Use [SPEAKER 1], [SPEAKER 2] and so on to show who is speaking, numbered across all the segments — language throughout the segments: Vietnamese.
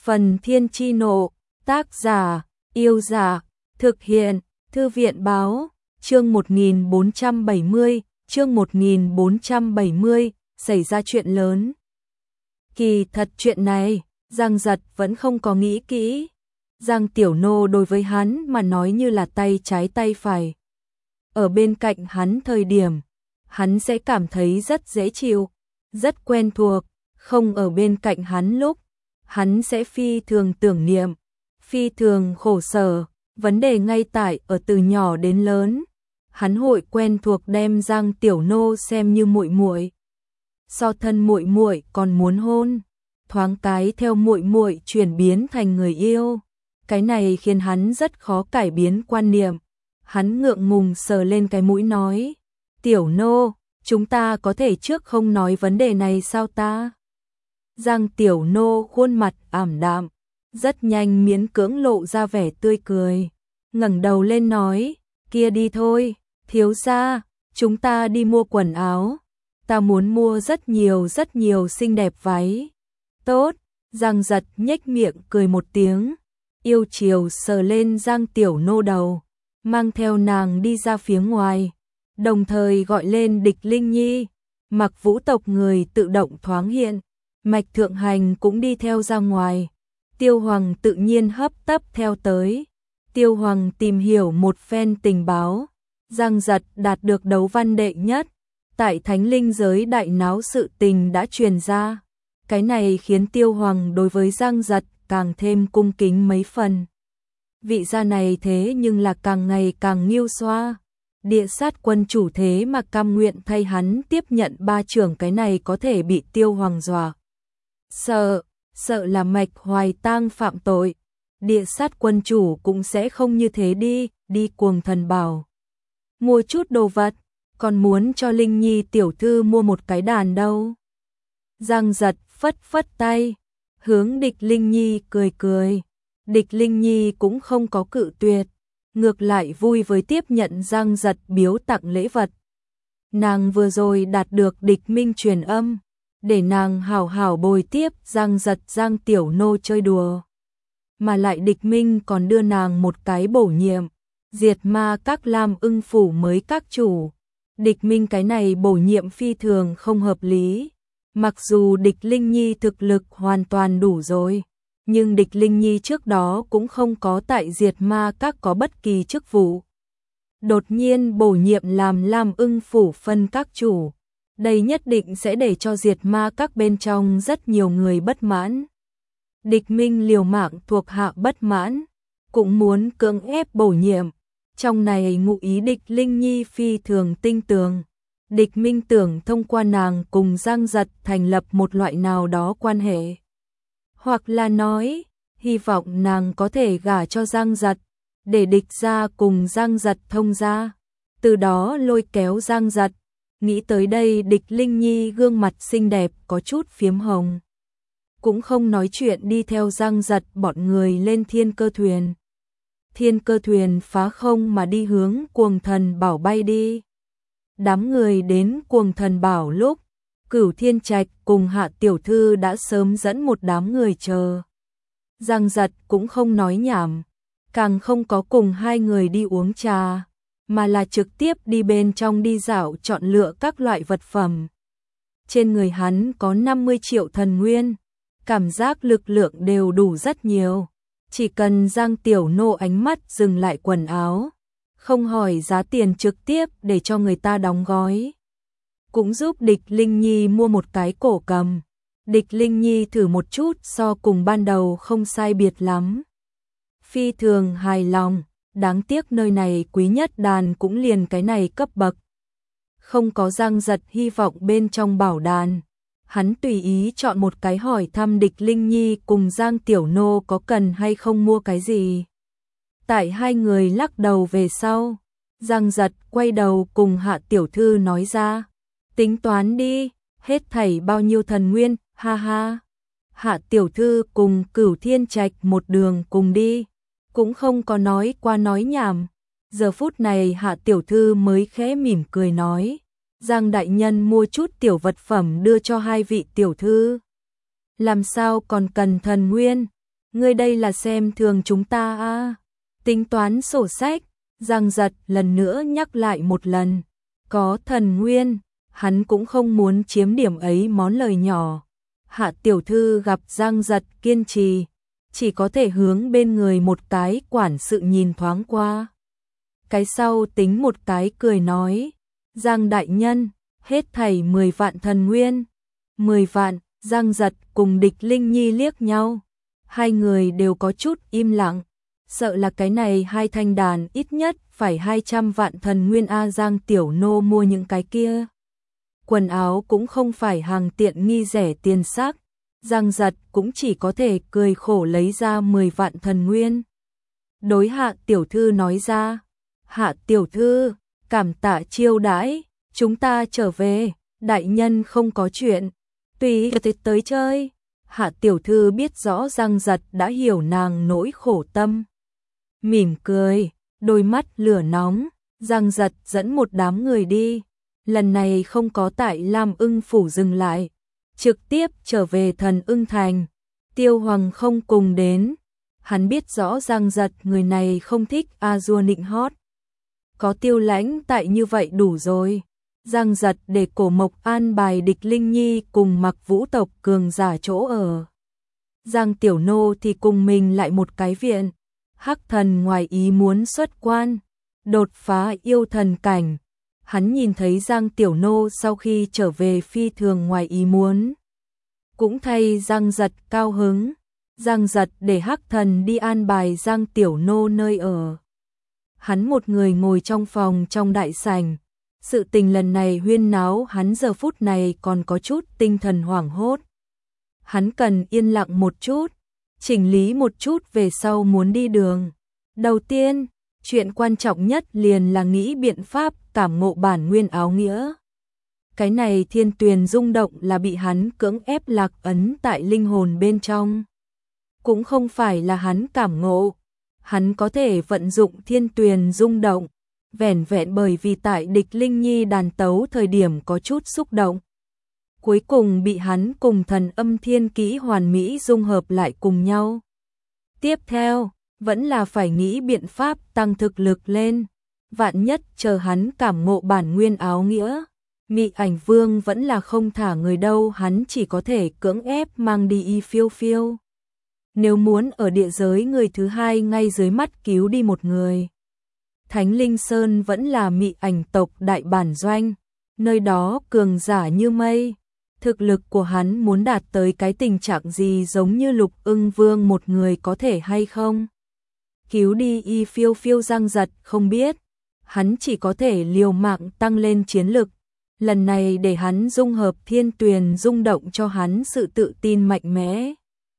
[SPEAKER 1] Phần Thiên Chi Nộ, tác giả, Yêu Giả, thực hiện, Thư viện Báo, chương 1470, xảy ra chuyện lớn. Kỳ thật chuyện này, Giang Giật vẫn không có nghĩ kỹ. Giang Tiểu Nô đối với hắn mà nói như là tay trái tay phải. Ở bên cạnh hắn thời điểm, hắn sẽ cảm thấy rất dễ chịu, rất quen thuộc, không ở bên cạnh hắn lúc, hắn sẽ phi thường tưởng niệm, phi thường khổ sở, vấn đề ngay tại ở từ nhỏ đến lớn. Hắn hội quen thuộc đem Giang Tiểu Nô xem như muội muội. So thân muội muội còn muốn hôn, thoáng cái theo muội muội chuyển biến thành người yêu. Cái này khiến hắn rất khó cải biến quan niệm. Hắn ngượng ngùng sờ lên cái mũi nói, Tiểu Nô, chúng ta có thể trước không nói vấn đề này sao ta? Giang Tiểu Nô khuôn mặt ảm đạm, rất nhanh miễn cưỡng lộ ra vẻ tươi cười, ngẩng đầu lên nói, kia đi thôi, thiếu gia, chúng ta đi mua quần áo, ta muốn mua rất nhiều xinh đẹp váy. Tốt, Giang Giật nhếch miệng cười một tiếng, yêu chiều sờ lên Giang Tiểu Nô đầu, mang theo nàng đi ra phía ngoài, đồng thời gọi lên Địch Linh Nhi. Mặc Vũ tộc người tự động thoáng hiện, Mạch Thượng Hành cũng đi theo ra ngoài. Tiêu Hoàng tự nhiên hấp tấp theo tới. Tiêu Hoàng tìm hiểu một phen tình báo, Giang Giật đạt được đấu văn đệ nhất, tại Thánh Linh giới đại náo sự tình đã truyền ra. Cái này khiến Tiêu Hoàng đối với Giang Giật càng thêm cung kính mấy phần. Vị gia này thế nhưng là càng ngày càng nghiêu xoa. Địa sát quân chủ thế mà cam nguyện thay hắn tiếp nhận ba trưởng, cái này có thể bị Tiêu Hoàng dọa. Sợ là Mạch Hoài Tang phạm tội. Địa sát quân chủ cũng sẽ không như thế đi Cuồng Thần Bảo. Mua chút đồ vật, còn muốn cho Linh Nhi tiểu thư mua một cái đàn đâu. Giang Giật phất phất tay, hướng Địch Linh Nhi cười. Địch Linh Nhi cũng không có cự tuyệt, ngược lại vui với tiếp nhận Giang Giật biếu tặng lễ vật. Nàng vừa rồi đạt được Địch Minh truyền âm, để nàng hảo hảo bồi tiếp Giang Giật Giang Tiểu Nô chơi đùa. Mà lại Địch Minh còn đưa nàng một cái bổ nhiệm, diệt ma các Lam Ưng phủ mới các chủ. Địch Minh cái này bổ nhiệm phi thường không hợp lý. Mặc dù Địch Linh Nhi thực lực hoàn toàn đủ rồi, nhưng Địch Linh Nhi trước đó cũng không có tại diệt ma các có bất kỳ chức vụ. Đột nhiên bổ nhiệm làm Lam Ưng phủ phân các chủ, đây nhất định sẽ để cho diệt ma các bên trong rất nhiều người bất mãn. Địch Minh liều mạng thuộc hạ bất mãn, cũng muốn cưỡng ép bổ nhiệm. Trong này ngụ ý Địch Linh Nhi phi thường tinh tường. Địch Minh tưởng thông qua nàng cùng Giang Giật thành lập một loại nào đó quan hệ. Hoặc là nói, hy vọng nàng có thể gả cho Giang Giật, để Địch gia cùng Giang Giật thông gia, từ đó lôi kéo Giang Giật. Nghĩ tới đây Địch Linh Nhi gương mặt xinh đẹp có chút phiếm hồng. Cũng không nói chuyện đi theo Giang Giật bọn người lên thiên cơ thuyền. Thiên cơ thuyền phá không mà đi hướng Cuồng Thần Bảo bay đi. Đám người đến Cuồng Thần Bảo lúc, Cửu Thiên Trạch cùng Hạ Tiểu Thư đã sớm dẫn một đám người chờ. Giang Giật cũng không nói nhảm, càng không có cùng hai người đi uống trà, mà là trực tiếp đi bên trong đi dạo chọn lựa các loại vật phẩm. Trên người hắn có 50 triệu thần nguyên, cảm giác lực lượng đều đủ rất nhiều. Chỉ cần Giang Tiểu Nô ánh mắt dừng lại quần áo, không hỏi giá tiền trực tiếp để cho người ta đóng gói. Cũng giúp Địch Linh Nhi mua một cái cổ cầm. Địch Linh Nhi thử một chút so cùng ban đầu không sai biệt lắm. Phi thường hài lòng, đáng tiếc nơi này quý nhất đàn cũng liền cái này cấp bậc. Không có Giang Giật hy vọng bên trong bảo đàn. Hắn tùy ý chọn một cái hỏi thăm Địch Linh Nhi cùng Giang Tiểu Nô có cần hay không mua cái gì. Tại hai người lắc đầu về sau, Giang Giật quay đầu cùng Hạ Tiểu Thư nói ra, tính toán đi, hết thảy bao nhiêu thần nguyên, ha ha. Hạ Tiểu Thư cùng Cửu Thiên Trạch một đường cùng đi, cũng không có nói qua nói nhảm. Giờ phút này Hạ Tiểu Thư mới khẽ mỉm cười nói, Giang đại nhân mua chút tiểu vật phẩm đưa cho hai vị tiểu thư. Làm sao còn cần thần nguyên, Ngươi đây là xem thường chúng ta à? Tính toán sổ sách, Giang Giật lần nữa nhắc lại một lần. Có thần nguyên, hắn cũng không muốn chiếm điểm ấy món lời nhỏ. Hạ tiểu thư gặp Giang Giật kiên trì, chỉ có thể hướng bên người một cái quản sự nhìn thoáng qua. Cái sau tính một cái cười nói, Giang đại nhân, hết thảy 10 vạn thần nguyên. 10 vạn, Giang Giật cùng Địch Linh Nhi liếc nhau. Hai người đều có chút im lặng, sợ là cái này hai thanh đàn ít nhất phải 200 vạn thần nguyên a. Giang tiểu nô mua những cái kia quần áo cũng không phải hàng tiện nghi rẻ tiền xác. Giang Giật cũng chỉ có thể cười khổ lấy ra 10 vạn thần nguyên. Đối Hạ tiểu thư nói ra, Hạ tiểu thư, cảm tạ chiêu đãi, chúng ta trở về, đại nhân không có chuyện, tùy tới chơi. Hạ tiểu thư biết rõ Giang Giật đã hiểu nàng nỗi khổ tâm. Mỉm cười, đôi mắt lửa nóng, Giang Giật dẫn một đám người đi. Lần này không có tại Lam Ưng phủ dừng lại, trực tiếp trở về Thần Ưng thành. Tiêu Hoàng không cùng đến, hắn biết rõ Giang Giật người này không thích a dua nịnh hót. Có Tiêu Lãnh tại như vậy đủ rồi. Giang Giật để Cổ Mộc an bài Địch Linh Nhi cùng Mặc Vũ tộc cường giả chỗ ở. Giang tiểu nô thì cùng mình lại một cái viện. Hắc thần ngoài ý muốn xuất quan, đột phá yêu thần cảnh. Hắn nhìn thấy Giang tiểu nô sau khi trở về phi thường ngoài ý muốn. Cũng thay Giang Giật cao hứng. Giang Giật để Hắc thần đi an bài Giang tiểu nô nơi ở. Hắn một người ngồi trong phòng trong đại sảnh. Sự tình lần này huyên náo, hắn giờ phút này còn có chút tinh thần hoảng hốt. Hắn cần yên lặng một chút, chỉnh lý một chút về sau muốn đi đường. Đầu tiên, chuyện quan trọng nhất liền là nghĩ biện pháp cảm ngộ bản nguyên áo nghĩa. Cái này thiên tuyền rung động là bị hắn cưỡng ép lạc ấn tại linh hồn bên trong. Cũng không phải là hắn cảm ngộ, hắn có thể vận dụng thiên tuyền rung động, vẻn vẹn bởi vì tại Địch Linh Nhi đàn tấu thời điểm có chút xúc động. Cuối cùng bị hắn cùng thần âm thiên kỹ hoàn mỹ dung hợp lại cùng nhau. Tiếp theo, vẫn là phải nghĩ biện pháp tăng thực lực lên. Vạn nhất chờ hắn cảm ngộ bản nguyên áo nghĩa, Mị Ảnh Vương vẫn là không thả người đâu, hắn chỉ có thể cưỡng ép mang đi y phiêu phiêu. Nếu muốn ở địa giới người thứ hai ngay dưới mắt cứu đi một người. Thánh Linh Sơn vẫn là Mị Ảnh tộc đại bản doanh, nơi đó cường giả như mây. Thực lực của hắn muốn đạt tới cái tình trạng gì giống như Lục Ưng Vương một người có thể hay không? Cứu đi y phiêu phiêu. Giang Giật không biết, hắn chỉ có thể liều mạng tăng lên chiến lực. Lần này để hắn dung hợp thiên tuyền rung động cho hắn sự tự tin mạnh mẽ.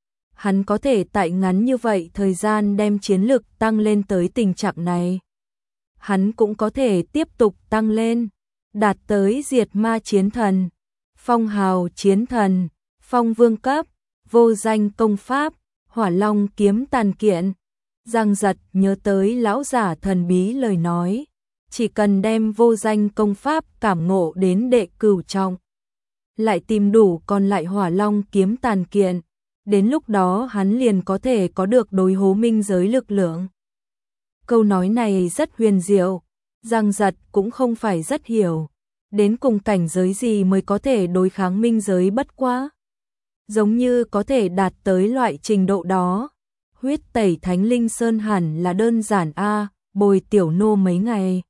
[SPEAKER 1] Hắn có thể tại ngắn như vậy thời gian đem chiến lực tăng lên tới tình trạng này. Hắn cũng có thể tiếp tục tăng lên, đạt tới diệt ma chiến thần, phong hào chiến thần, phong vương cấp, vô danh công pháp, hỏa long kiếm tàn kiện. Giang Giật nhớ tới lão giả thần bí lời nói, chỉ cần đem vô danh công pháp cảm ngộ đến đệ cửu trọng, lại tìm đủ còn lại hỏa long kiếm tàn kiện, đến lúc đó hắn liền có thể có được đối hố minh giới lực lượng. Câu nói này rất huyền diệu, Giang Giật cũng không phải rất hiểu, đến cùng cảnh giới gì mới có thể đối kháng minh giới bất quá. Giống như có thể đạt tới loại trình độ đó, huyết tẩy Thánh Linh Sơn hẳn là đơn giản a. Bồi tiểu nô mấy ngày,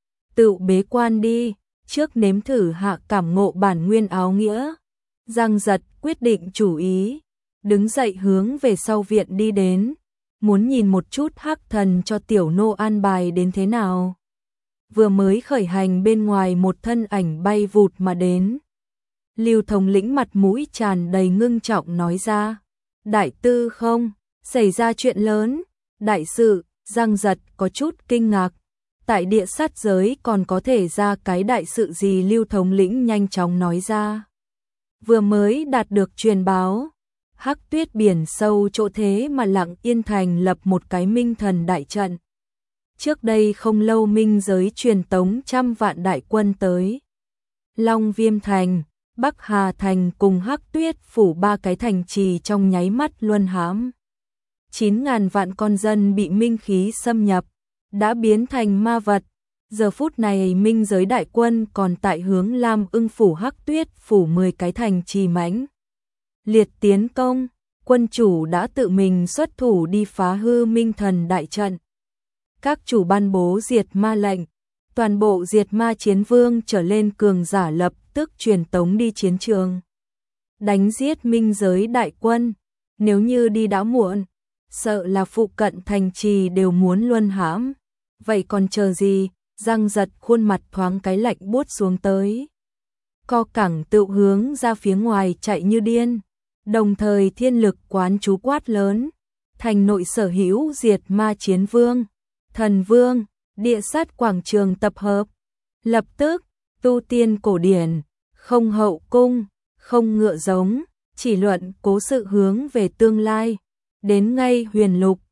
[SPEAKER 1] tự bế quan đi, trước nếm thử hạ cảm ngộ bản nguyên áo nghĩa. Giang Giật quyết định chủ ý, đứng dậy hướng về sau viện đi đến, muốn nhìn một chút Hắc thần cho tiểu nô an bài đến thế nào. Vừa mới khởi hành bên ngoài một thân ảnh bay vụt mà đến. Lưu thống lĩnh mặt mũi tràn đầy ngưng trọng nói ra, đại tư không, xảy ra chuyện lớn, đại sự. Giang Giật có chút kinh ngạc, tại địa sát giới còn có thể ra cái đại sự gì? Lưu thống lĩnh nhanh chóng nói ra, vừa mới đạt được truyền báo, Hắc Tuyết biển sâu chỗ thế mà Lặng Yên thành lập một cái minh thần đại trận. Trước đây không lâu minh giới truyền tống 100 vạn đại quân tới Long Viêm thành, Bắc Hà thành cùng Hắc Tuyết phủ ba cái thành trì trong nháy mắt luân hãm. 9.000 vạn con dân bị minh khí xâm nhập, đã biến thành ma vật. Giờ phút này minh giới đại quân còn tại hướng Lam Ưng phủ Hắc Tuyết phủ 10 cái thành trì mãnh liệt tiến công, quân chủ đã tự mình xuất thủ đi phá hư Minh Thần đại trận. Các chủ ban bố diệt ma lệnh, toàn bộ diệt ma chiến vương trở lên cường giả lập tức truyền tống đi chiến trường. Đánh giết minh giới đại quân, nếu như đi đã muộn, sợ là phụ cận thành trì đều muốn luân hãm. Vậy còn chờ gì? Giang Giật khuôn mặt thoáng cái lạnh buốt xuống tới. Co cẳng tự hướng ra phía ngoài chạy như điên, đồng thời thiên lực quán chú quát lớn, thành nội sở hữu diệt ma chiến vương, thần vương, địa sát quảng trường tập hợp. Lập tức, tu tiên cổ điển, không hậu cung, không ngựa giống, chỉ luận cố sự hướng về tương lai, đến ngay huyền lục,